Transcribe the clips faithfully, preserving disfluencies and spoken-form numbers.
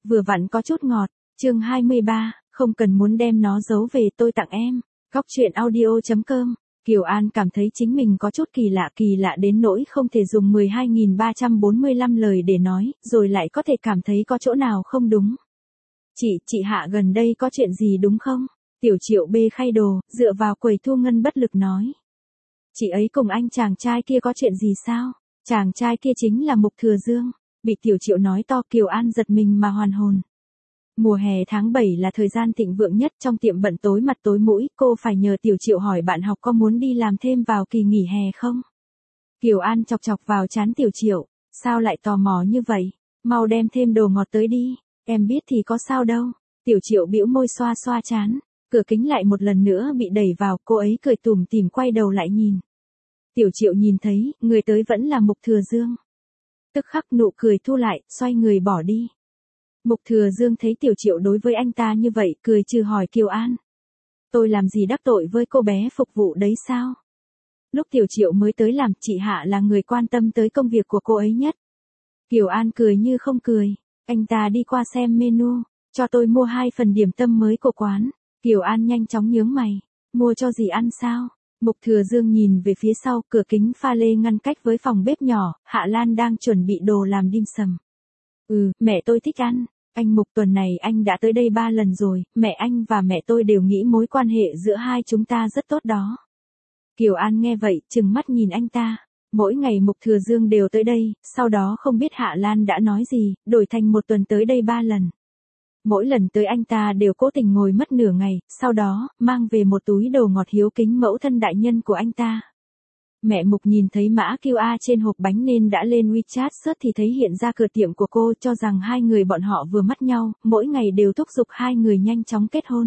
vừa vặn có chút ngọt. Chương hai mươi ba, không cần muốn đem nó giấu về, tôi tặng em. Góc truyện audio chấm com. Kiều An cảm thấy chính mình có chút kỳ lạ, kỳ lạ đến nỗi không thể dùng mười hai nghìn ba trăm bốn mươi lăm lời để nói, rồi lại có thể cảm thấy có chỗ nào không đúng. Chị, chị Hạ gần đây có chuyện gì đúng không? Tiểu Triệu bê khay đồ, dựa vào quầy thu ngân bất lực nói. Chị ấy cùng anh chàng trai kia có chuyện gì sao? Chàng trai kia chính là Mục Thừa Dương. Bị Tiểu Triệu nói to, Kiều An giật mình mà hoàn hồn. Mùa hè tháng bảy là thời gian thịnh vượng nhất, trong tiệm bận tối mặt tối mũi, cô phải nhờ Tiểu Triệu hỏi bạn học có muốn đi làm thêm vào kỳ nghỉ hè không? Kiều An chọc chọc vào trán Tiểu Triệu, sao lại tò mò như vậy? Mau đem thêm đồ ngọt tới đi, em biết thì có sao đâu. Tiểu Triệu bĩu môi xoa xoa trán, cửa kính lại một lần nữa bị đẩy vào, cô ấy cười tủm tỉm quay đầu lại nhìn. Tiểu Triệu nhìn thấy, người tới vẫn là Mục Thừa Dương. Tức khắc nụ cười thu lại, xoay người bỏ đi. Mục Thừa Dương thấy Tiểu Triệu đối với anh ta như vậy, cười trừ hỏi Kiều An. Tôi làm gì đắc tội với cô bé phục vụ đấy sao? Lúc Tiểu Triệu mới tới làm, chị Hạ là người quan tâm tới công việc của cô ấy nhất. Kiều An cười như không cười. Anh ta đi qua xem menu, cho tôi mua hai phần điểm tâm mới của quán. Kiều An nhanh chóng nhướng mày. Mua cho gì ăn sao? Mục Thừa Dương nhìn về phía sau, cửa kính pha lê ngăn cách với phòng bếp nhỏ, Hạ Lan đang chuẩn bị đồ làm dim sầm. Ừ, mẹ tôi thích ăn. Anh Mục, tuần này anh đã tới đây ba lần rồi, mẹ anh và mẹ tôi đều nghĩ mối quan hệ giữa hai chúng ta rất tốt đó. Kiều An nghe vậy, trừng mắt nhìn anh ta. Mỗi ngày Mục Thừa Dương đều tới đây, sau đó không biết Hạ Lan đã nói gì, đổi thành một tuần tới đây ba lần. Mỗi lần tới anh ta đều cố tình ngồi mất nửa ngày, sau đó, mang về một túi đồ ngọt hiếu kính mẫu thân đại nhân của anh ta. Mẹ Mục nhìn thấy mã quy rờ trên hộp bánh nên đã lên WeChat search thì thấy hiện ra cửa tiệm của cô, cho rằng hai người bọn họ vừa mắt nhau, mỗi ngày đều thúc giục hai người nhanh chóng kết hôn.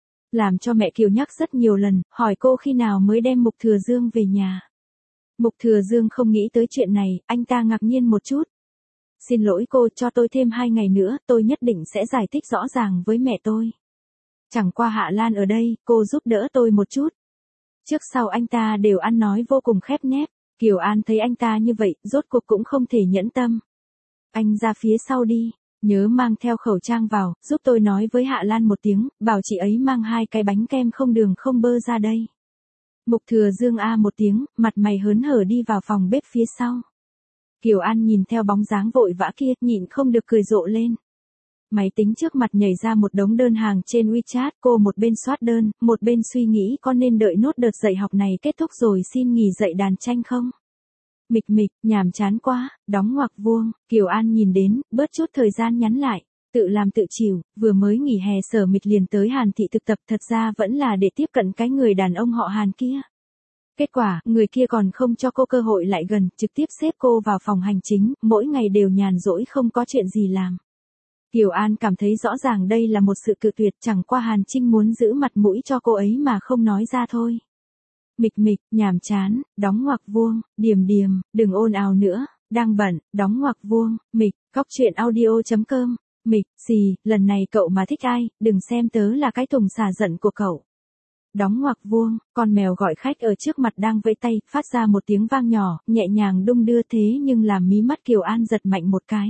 Làm cho mẹ Kiều nhắc rất nhiều lần, hỏi cô khi nào mới đem Mục Thừa Dương về nhà. Mục Thừa Dương không nghĩ tới chuyện này, anh ta ngạc nhiên một chút. Xin lỗi cô, cho tôi thêm hai ngày nữa, tôi nhất định sẽ giải thích rõ ràng với mẹ tôi. Chẳng qua Hạ Lan ở đây, cô giúp đỡ tôi một chút. Trước sau anh ta đều ăn nói vô cùng khép nép, Kiều An thấy anh ta như vậy, rốt cuộc cũng không thể nhẫn tâm. Anh ra phía sau đi, nhớ mang theo khẩu trang vào, giúp tôi nói với Hạ Lan một tiếng, bảo chị ấy mang hai cái bánh kem không đường không bơ ra đây. Mục Thừa Dương a một tiếng, mặt mày hớn hở đi vào phòng bếp phía sau. Kiều An nhìn theo bóng dáng vội vã kia, nhịn không được cười rộ lên. Máy tính trước mặt nhảy ra một đống đơn hàng trên WeChat, cô một bên soát đơn, một bên suy nghĩ có nên đợi nốt đợt dạy học này kết thúc rồi xin nghỉ dạy đàn tranh không? Mịch mịch, nhàm chán quá, đóng ngoặc vuông, Kiều An nhìn đến, bớt chút thời gian nhắn lại, tự làm tự chịu, vừa mới nghỉ hè Sở Mịch liền tới Hàn Thị thực tập, thật ra vẫn là để tiếp cận cái người đàn ông họ Hàn kia. Kết quả, người kia còn không cho cô cơ hội lại gần, trực tiếp xếp cô vào phòng hành chính, mỗi ngày đều nhàn rỗi không có chuyện gì làm. Kiều An cảm thấy rõ ràng đây là một sự cự tuyệt, chẳng qua Hàn Trinh muốn giữ mặt mũi cho cô ấy mà không nói ra thôi. Mịch mịch, nhàm chán, đóng ngoặc vuông, điềm điềm, đừng ồn ào nữa, đang bận, đóng ngoặc vuông, mịch, góc truyện audio chấm com, mịch, gì, lần này cậu mà thích ai, đừng xem tớ là cái thùng xả giận của cậu. Đóng ngoặc vuông, con mèo gọi khách ở trước mặt đang vẫy tay, phát ra một tiếng vang nhỏ, nhẹ nhàng đung đưa thế nhưng làm mí mắt Kiều An giật mạnh một cái.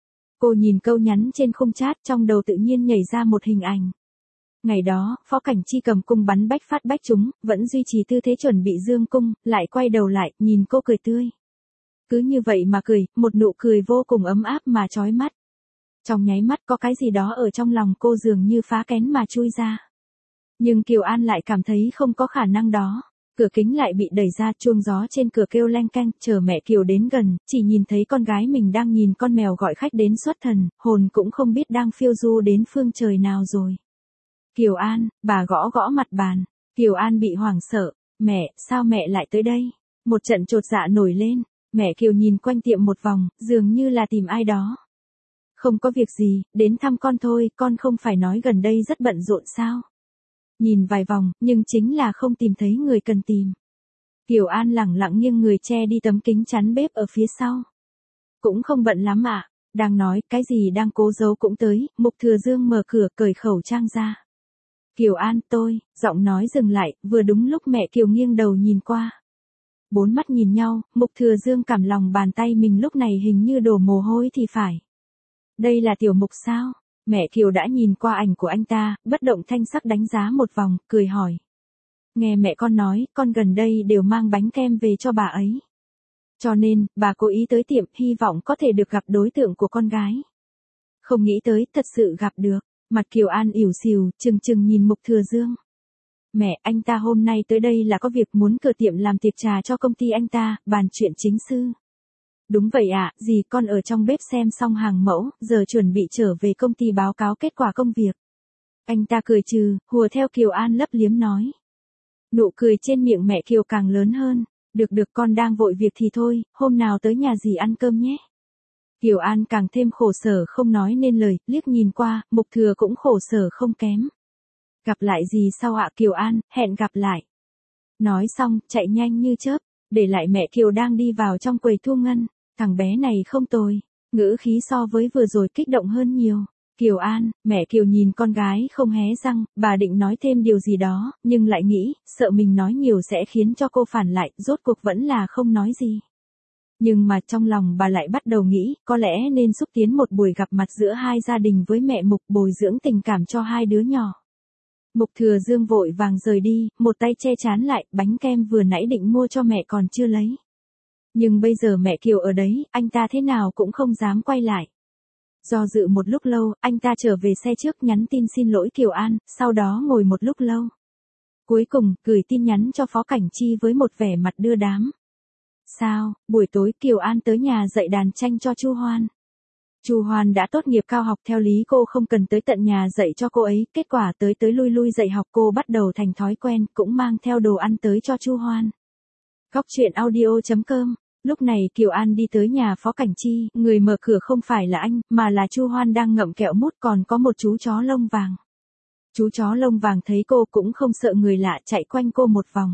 Cô nhìn câu nhắn trên khung chat, trong đầu tự nhiên nhảy ra một hình ảnh. Ngày đó, Phó Cảnh Chi cầm cung bắn bách phát bách trúng, vẫn duy trì tư thế chuẩn bị dương cung, lại quay đầu lại, nhìn cô cười tươi. Cứ như vậy mà cười, một nụ cười vô cùng ấm áp mà chói mắt. Trong nháy mắt có cái gì đó ở trong lòng cô dường như phá kén mà chui ra. Nhưng Kiều An lại cảm thấy không có khả năng đó. Cửa kính lại bị đẩy ra, chuông gió trên cửa kêu leng keng, chờ mẹ Kiều đến gần, chỉ nhìn thấy con gái mình đang nhìn con mèo gọi khách đến xuất thần, hồn cũng không biết đang phiêu du đến phương trời nào rồi. Kiều An, bà gõ gõ mặt bàn. Kiều An bị hoảng sợ, mẹ, sao mẹ lại tới đây? Một trận chột dạ nổi lên, mẹ Kiều nhìn quanh tiệm một vòng, dường như là tìm ai đó. Không có việc gì, đến thăm con thôi, con không phải nói gần đây rất bận rộn sao? Nhìn vài vòng, nhưng chính là không tìm thấy người cần tìm. Kiều An lẳng lặng nghiêng người che đi tấm kính chắn bếp ở phía sau. Cũng không bận lắm ạ. À. Đang nói, cái gì đang cố giấu cũng tới, Mục Thừa Dương mở cửa cởi khẩu trang ra. Kiều An, tôi, giọng nói dừng lại, vừa đúng lúc mẹ Kiều nghiêng đầu nhìn qua. Bốn mắt nhìn nhau, Mục Thừa Dương cảm lòng bàn tay mình lúc này hình như đổ mồ hôi thì phải. Đây là Tiểu Mục sao? Mẹ Kiều đã nhìn qua ảnh của anh ta, bất động thanh sắc đánh giá một vòng, cười hỏi. Nghe mẹ con nói, con gần đây đều mang bánh kem về cho bà ấy. Cho nên, bà cố ý tới tiệm, hy vọng có thể được gặp đối tượng của con gái. Không nghĩ tới, thật sự gặp được. Mặt Kiều An ỉu xìu, chừng chừng nhìn Mục Thừa Dương. Mẹ, anh ta hôm nay tới đây là có việc muốn cửa tiệm làm tiệc trà cho công ty anh ta, bàn chuyện chính sư. Đúng vậy ạ, à, dì con ở trong bếp xem xong hàng mẫu, giờ chuẩn bị trở về công ty báo cáo kết quả công việc. Anh ta cười trừ, hùa theo Kiều An lấp liếm nói. Nụ cười trên miệng mẹ Kiều càng lớn hơn. Được được, con đang vội việc thì thôi, hôm nào tới nhà dì ăn cơm nhé. Kiều An càng thêm khổ sở không nói nên lời, liếc nhìn qua, Mục Thừa cũng khổ sở không kém. Gặp lại gì sau ạ Kiều An, hẹn gặp lại. Nói xong, chạy nhanh như chớp, để lại mẹ Kiều đang đi vào trong quầy thu ngân. Thằng bé này không tồi, ngữ khí so với vừa rồi kích động hơn nhiều. Kiều An, mẹ Kiều nhìn con gái không hé răng, bà định nói thêm điều gì đó, nhưng lại nghĩ, sợ mình nói nhiều sẽ khiến cho cô phản lại, rốt cuộc vẫn là không nói gì. Nhưng mà trong lòng bà lại bắt đầu nghĩ, có lẽ nên xúc tiến một buổi gặp mặt giữa hai gia đình với mẹ Mục, bồi dưỡng tình cảm cho hai đứa nhỏ. Mục Thừa Dương vội vàng rời đi, một tay che chán lại, bánh kem vừa nãy định mua cho mẹ còn chưa lấy. Nhưng bây giờ mẹ Kiều ở đấy, anh ta thế nào cũng không dám quay lại. Do dự một lúc lâu, anh ta trở về xe trước nhắn tin xin lỗi Kiều An, sau đó ngồi một lúc lâu. Cuối cùng, gửi tin nhắn cho Phó Cảnh Chi với một vẻ mặt đưa đám. Sao, buổi tối Kiều An tới nhà dạy đàn tranh cho Chu Hoan. Chu Hoan đã tốt nghiệp cao học, theo lý cô không cần tới tận nhà dạy cho cô ấy, kết quả tới tới lui lui dạy học cô bắt đầu thành thói quen, cũng mang theo đồ ăn tới cho Chu Hoan. Góc truyện audio chấm com. Lúc này Kiều An đi tới nhà Phó Cảnh Chi, người mở cửa không phải là anh, mà là Chu Hoan đang ngậm kẹo mút, còn có một chú chó lông vàng. Chú chó lông vàng thấy cô cũng không sợ người lạ, chạy quanh cô một vòng.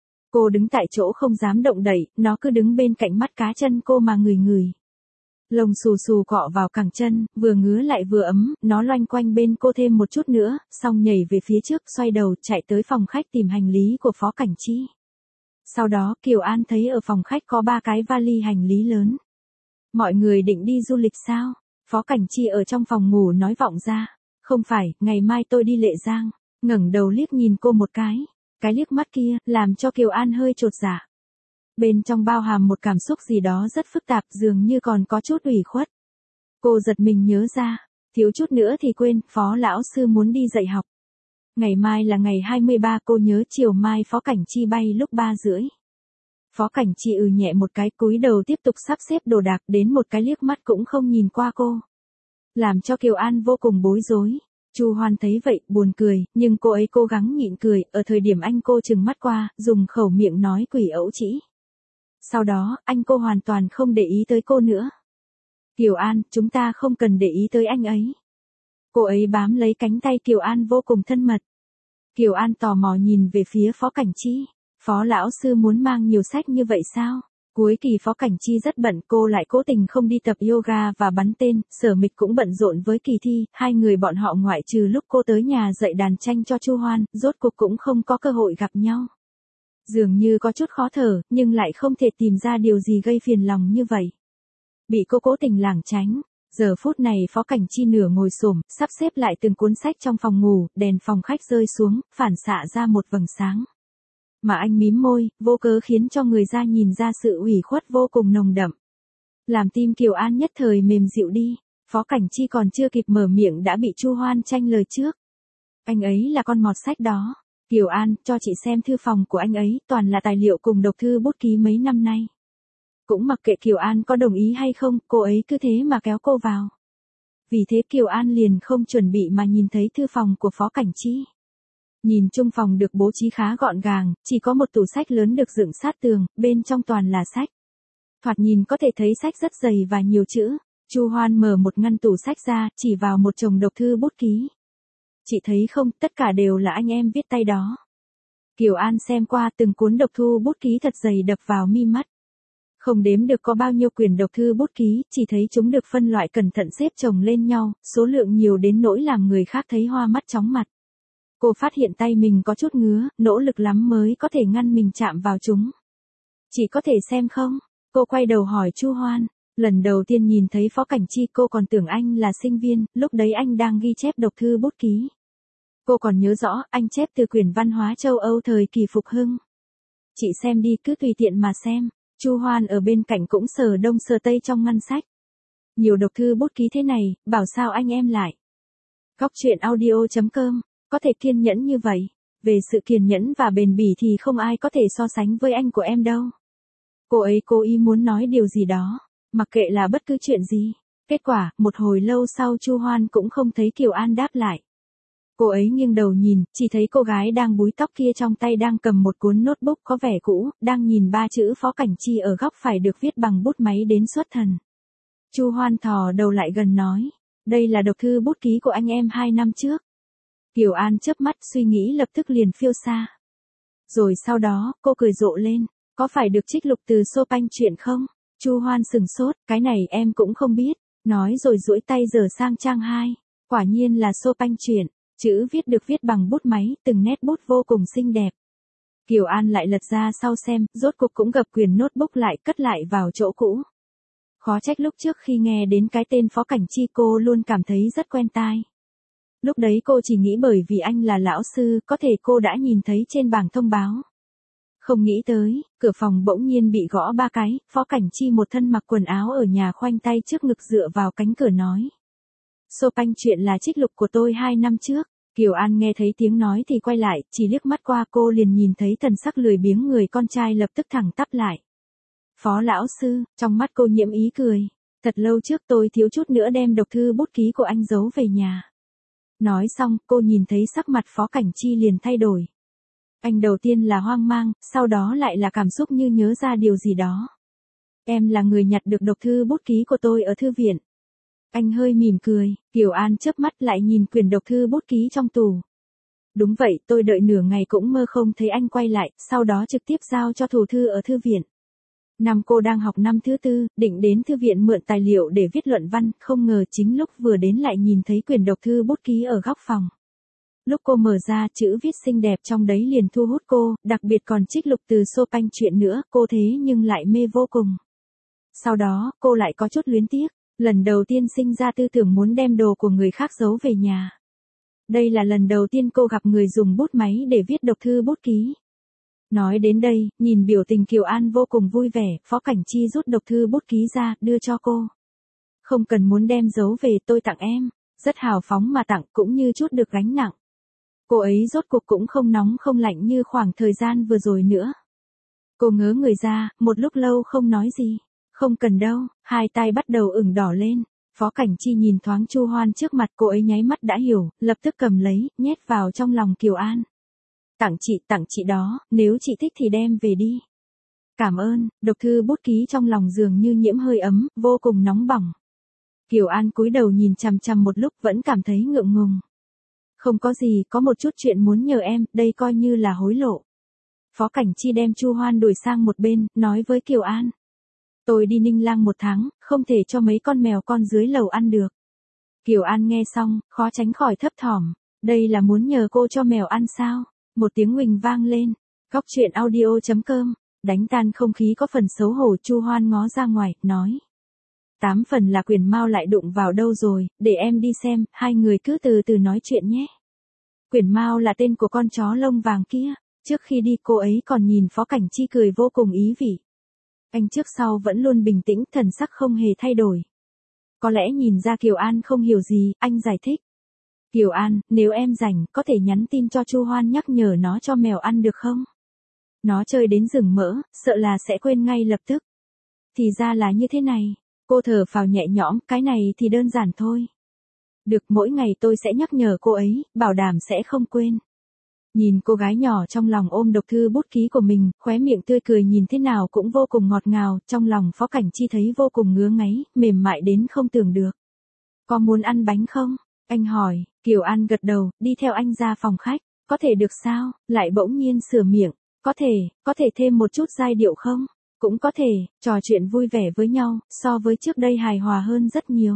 Cô đứng tại chỗ không dám động đậy, nó cứ đứng bên cạnh mắt cá chân cô mà ngửi ngửi. Lông xù xù cọ vào cẳng chân, vừa ngứa lại vừa ấm, nó loanh quanh bên cô thêm một chút nữa, xong nhảy về phía trước, xoay đầu, chạy tới phòng khách tìm hành lý của Phó Cảnh Chi. Sau đó Kiều An thấy ở phòng khách có ba cái vali hành lý lớn. Mọi người định đi du lịch sao? Phó Cảnh Chi ở trong phòng ngủ nói vọng ra. Không phải, ngày mai tôi đi Lệ Giang. Ngẩng đầu liếc nhìn cô một cái. Cái liếc mắt kia, làm cho Kiều An hơi chột dạ. Bên trong bao hàm một cảm xúc gì đó rất phức tạp, dường như còn có chút ủy khuất. Cô giật mình nhớ ra, thiếu chút nữa thì quên, Phó lão sư muốn đi dạy học. Ngày mai là ngày hai mươi ba, cô nhớ chiều mai Phó Cảnh Chi bay lúc ba rưỡi. Phó Cảnh Chi ừ nhẹ một cái, cúi đầu tiếp tục sắp xếp đồ đạc, đến một cái liếc mắt cũng không nhìn qua cô. Làm cho Kiều An vô cùng bối rối. Chu Hoan thấy vậy, buồn cười, nhưng cô ấy cố gắng nhịn cười, ở thời điểm anh cô trừng mắt qua, dùng khẩu miệng nói quỷ ẩu chỉ. Sau đó, anh cô hoàn toàn không để ý tới cô nữa. Kiều An, chúng ta không cần để ý tới anh ấy. Cô ấy bám lấy cánh tay Kiều An vô cùng thân mật. Kiều An tò mò nhìn về phía Phó Cảnh Chi. Phó lão sư muốn mang nhiều sách như vậy sao? Cuối kỳ Phó Cảnh Chi rất bận, cô lại cố tình không đi tập yoga và bắn tên, Sở Mịch cũng bận rộn với kỳ thi, hai người bọn họ ngoại trừ lúc cô tới nhà dạy đàn tranh cho Chu Hoan, rốt cuộc cũng không có cơ hội gặp nhau. Dường như có chút khó thở, nhưng lại không thể tìm ra điều gì gây phiền lòng như vậy. Bị cô cố tình lảng tránh. Giờ phút này Phó Cảnh Chi nửa ngồi xổm, sắp xếp lại từng cuốn sách trong phòng ngủ, đèn phòng khách rơi xuống, phản xạ ra một vầng sáng. Mà anh mím môi, vô cớ khiến cho người ra nhìn ra sự ủy khuất vô cùng nồng đậm. Làm tim Kiều An nhất thời mềm dịu đi, Phó Cảnh Chi còn chưa kịp mở miệng đã bị Chu Hoan tranh lời trước. Anh ấy là con mọt sách đó. Kiều An, cho chị xem thư phòng của anh ấy, toàn là tài liệu cùng độc thư bút ký mấy năm nay. Cũng mặc kệ Kiều An có đồng ý hay không, cô ấy cứ thế mà kéo cô vào. Vì thế Kiều An liền không chuẩn bị mà nhìn thấy thư phòng của Phó Cảnh Chi. Nhìn chung phòng được bố trí khá gọn gàng, chỉ có một tủ sách lớn được dựng sát tường, bên trong toàn là sách. Thoạt nhìn có thể thấy sách rất dày và nhiều chữ. Chu Hoan mở một ngăn tủ sách ra, chỉ vào một chồng độc thư bút ký. Chị thấy không, tất cả đều là anh em viết tay đó. Kiều An xem qua từng cuốn độc thư bút ký thật dày đập vào mi mắt. Không đếm được có bao nhiêu quyển độc thư bút ký, chỉ thấy chúng được phân loại cẩn thận xếp chồng lên nhau, số lượng nhiều đến nỗi làm người khác thấy hoa mắt chóng mặt. Cô phát hiện tay mình có chút ngứa, nỗ lực lắm mới có thể ngăn mình chạm vào chúng. Chỉ có thể xem không? Cô quay đầu hỏi Chu Hoan, Lần đầu tiên nhìn thấy Phó Cảnh Chi cô còn tưởng anh là sinh viên, lúc đấy anh đang ghi chép độc thư bút ký. Cô còn nhớ rõ, anh chép từ quyển văn hóa châu Âu thời kỳ phục hưng. Chị xem đi, cứ tùy tiện mà xem. Chu Hoan ở bên cạnh cũng sờ đông sờ tây trong ngăn sách. Nhiều độc thư bút ký thế này, bảo sao anh em lại. Góc truyện audio chấm com, có thể kiên nhẫn như vậy. Về sự kiên nhẫn và bền bỉ thì không ai có thể so sánh với anh của em đâu. Cô ấy cố ý muốn nói điều gì đó, mặc kệ là bất cứ chuyện gì. Kết quả, một hồi lâu sau Chu Hoan cũng không thấy Kiều An đáp lại. Cô ấy nghiêng đầu nhìn, chỉ thấy cô gái đang búi tóc kia trong tay đang cầm một cuốn notebook có vẻ cũ, đang nhìn ba chữ Phó Cảnh Chi ở góc phải được viết bằng bút máy đến xuất thần. Chu Hoan thò đầu lại gần nói, đây là độc thư bút ký của anh em hai năm trước. Kiều An chớp mắt suy nghĩ lập tức liền phiêu xa. Rồi sau đó, cô cười rộ lên, có phải được trích lục từ Chopin truyện không? Chu Hoan sừng sốt, cái này em cũng không biết, nói rồi duỗi tay dở sang trang hai, quả nhiên là Chopin truyện. Chữ viết được viết bằng bút máy, từng nét bút vô cùng xinh đẹp. Kiều An lại lật ra sau xem, rốt cuộc cũng gập quyển notebook lại cất lại vào chỗ cũ. Khó trách lúc trước khi nghe đến cái tên Phó Cảnh Chi cô luôn cảm thấy rất quen tai. Lúc đấy cô chỉ nghĩ bởi vì anh là lão sư, có thể cô đã nhìn thấy trên bảng thông báo. Không nghĩ tới, cửa phòng bỗng nhiên bị gõ ba cái, Phó Cảnh Chi một thân mặc quần áo ở nhà khoanh tay trước ngực dựa vào cánh cửa nói. Chopin truyện là trích lục của tôi hai năm trước. Kiều An nghe thấy tiếng nói thì quay lại, chỉ liếc mắt qua cô liền nhìn thấy thần sắc lười biếng người con trai lập tức thẳng tắp lại. Phó lão sư, trong mắt cô nhiễm ý cười. Thật lâu trước tôi thiếu chút nữa đem độc thư bút ký của anh giấu về nhà. Nói xong, cô nhìn thấy sắc mặt Phó Cảnh Chi liền thay đổi. Anh đầu tiên là hoang mang, sau đó lại là cảm xúc như nhớ ra điều gì đó. Em là người nhặt được độc thư bút ký của tôi ở thư viện. Anh hơi mỉm cười, Kiều An chớp mắt lại nhìn quyển độc thư bút ký trong tủ. Đúng vậy, tôi đợi nửa ngày cũng mơ không thấy anh quay lại, sau đó trực tiếp giao cho thủ thư ở thư viện. Năm cô đang học năm thứ tư, định đến thư viện mượn tài liệu để viết luận văn, không ngờ chính lúc vừa đến lại nhìn thấy quyển độc thư bút ký ở góc phòng. Lúc cô mở ra, chữ viết xinh đẹp trong đấy liền thu hút cô, đặc biệt còn trích lục từ Chopin truyện nữa, cô thế nhưng lại mê vô cùng. Sau đó, cô lại có chút luyến tiếc. Lần đầu tiên sinh ra tư tưởng muốn đem đồ của người khác giấu về nhà. Đây là lần đầu tiên cô gặp người dùng bút máy để viết độc thư bút ký. Nói đến đây, nhìn biểu tình Kiều An vô cùng vui vẻ, Phó Cảnh Chi rút độc thư bút ký ra, đưa cho cô. Không cần muốn đem giấu về, tôi tặng em. Rất hào phóng mà tặng, cũng như chút được gánh nặng. Cô ấy rốt cuộc cũng không nóng không lạnh như khoảng thời gian vừa rồi nữa. Cô ngớ người ra, một lúc lâu không nói gì. Không cần đâu, hai tay bắt đầu ửng đỏ lên. Phó Cảnh Chi nhìn thoáng Chu Hoan trước mặt, cô ấy nháy mắt đã hiểu, lập tức cầm lấy, nhét vào trong lòng Kiều An. Tặng chị, tặng chị đó, nếu chị thích thì đem về đi. Cảm ơn, độc thư bút ký trong lòng dường như nhiễm hơi ấm, vô cùng nóng bỏng. Kiều An cúi đầu nhìn chằm chằm một lúc vẫn cảm thấy ngượng ngùng. Không có gì, có một chút chuyện muốn nhờ em, đây coi như là hối lộ. Phó Cảnh Chi đem Chu Hoan đuổi sang một bên, nói với Kiều An. Tôi đi Ninh Lang một tháng, không thể cho mấy con mèo con dưới lầu ăn được. Kiều An nghe xong, khó tránh khỏi thấp thỏm. Đây là muốn nhờ cô cho mèo ăn sao? Một tiếng huỳnh vang lên. Góc truyện audio chấm com, đánh tan không khí có phần xấu hổ. Chu Hoan ngó ra ngoài, nói. Tám phần là Quyền Mao lại đụng vào đâu rồi, để em đi xem, hai người cứ từ từ nói chuyện nhé. Quyền Mao là tên của con chó lông vàng kia. Trước khi đi cô ấy còn nhìn Phó Cảnh Chi cười vô cùng ý vị. Anh trước sau vẫn luôn bình tĩnh, thần sắc không hề thay đổi. Có lẽ nhìn ra Kiều An không hiểu gì, anh giải thích. Kiều An, nếu em rảnh, có thể nhắn tin cho Chu Hoan nhắc nhở nó cho mèo ăn được không? Nó chơi đến rừng mỡ, sợ là sẽ quên ngay lập tức. Thì ra là như thế này, cô thở phào nhẹ nhõm, cái này thì đơn giản thôi. Được, mỗi ngày tôi sẽ nhắc nhở cô ấy, bảo đảm sẽ không quên. Nhìn cô gái nhỏ trong lòng ôm độc thư bút ký của mình, khóe miệng tươi cười nhìn thế nào cũng vô cùng ngọt ngào, trong lòng Phó Cảnh Chi thấy vô cùng ngứa ngáy, mềm mại đến không tưởng được. Có muốn ăn bánh không? Anh hỏi, Kiều An gật đầu, đi theo anh ra phòng khách, có thể được sao? Lại bỗng nhiên sửa miệng, có thể, có thể thêm một chút giai điệu không? Cũng có thể, trò chuyện vui vẻ với nhau, so với trước đây hài hòa hơn rất nhiều.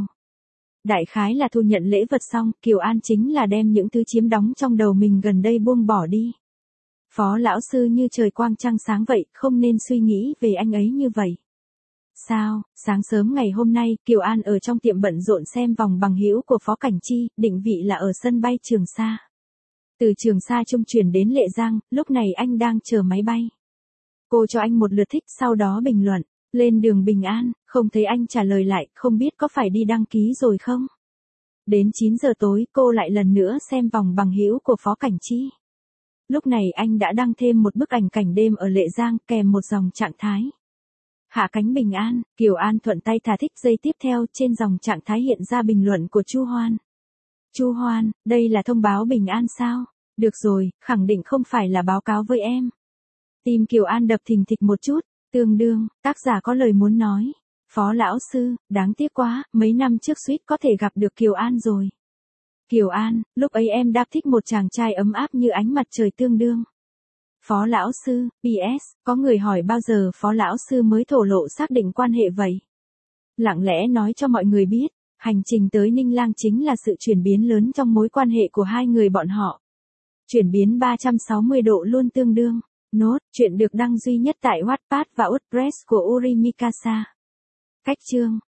Đại khái là thu nhận lễ vật xong, Kiều An chính là đem những thứ chiếm đóng trong đầu mình gần đây buông bỏ đi. Phó lão sư như trời quang trăng sáng vậy, không nên suy nghĩ về anh ấy như vậy. Sao, sáng sớm ngày hôm nay, Kiều An ở trong tiệm bận rộn xem vòng bằng hữu của Phó Cảnh Chi, định vị là ở sân bay Trường Sa. Từ Trường Sa trung chuyển đến Lệ Giang, lúc này anh đang chờ máy bay. Cô cho anh một lượt thích, sau đó bình luận, lên đường bình an, không thấy anh trả lời lại, không biết có phải đi đăng ký rồi không? Đến chín giờ tối, cô lại lần nữa xem vòng bằng hữu của Phó Cảnh Chi. Lúc này anh đã đăng thêm một bức ảnh cảnh đêm ở Lệ Giang kèm một dòng trạng thái. Hạ cánh bình an, Kiều An thuận tay thả thích. Giây tiếp theo trên dòng trạng thái hiện ra bình luận của Chu Hoan. Chu Hoan, đây là thông báo bình an sao? Được rồi, khẳng định không phải là báo cáo với em. Tim Kiều An đập thình thịch một chút, tương đương, tác giả có lời muốn nói. Phó lão sư, đáng tiếc quá, mấy năm trước suýt có thể gặp được Kiều An rồi. Kiều An, lúc ấy em đã thích một chàng trai ấm áp như ánh mặt trời tương đương. Phó lão sư, pê ét, có người hỏi bao giờ phó lão sư mới thổ lộ xác định quan hệ vậy? Lặng lẽ nói cho mọi người biết, hành trình tới Ninh Lang chính là sự chuyển biến lớn trong mối quan hệ của hai người bọn họ. Chuyển biến ba trăm sáu mươi độ luôn tương đương. Nốt, chuyện được đăng duy nhất tại Wattpad và WordPress của Uri Mikasa. Cách chương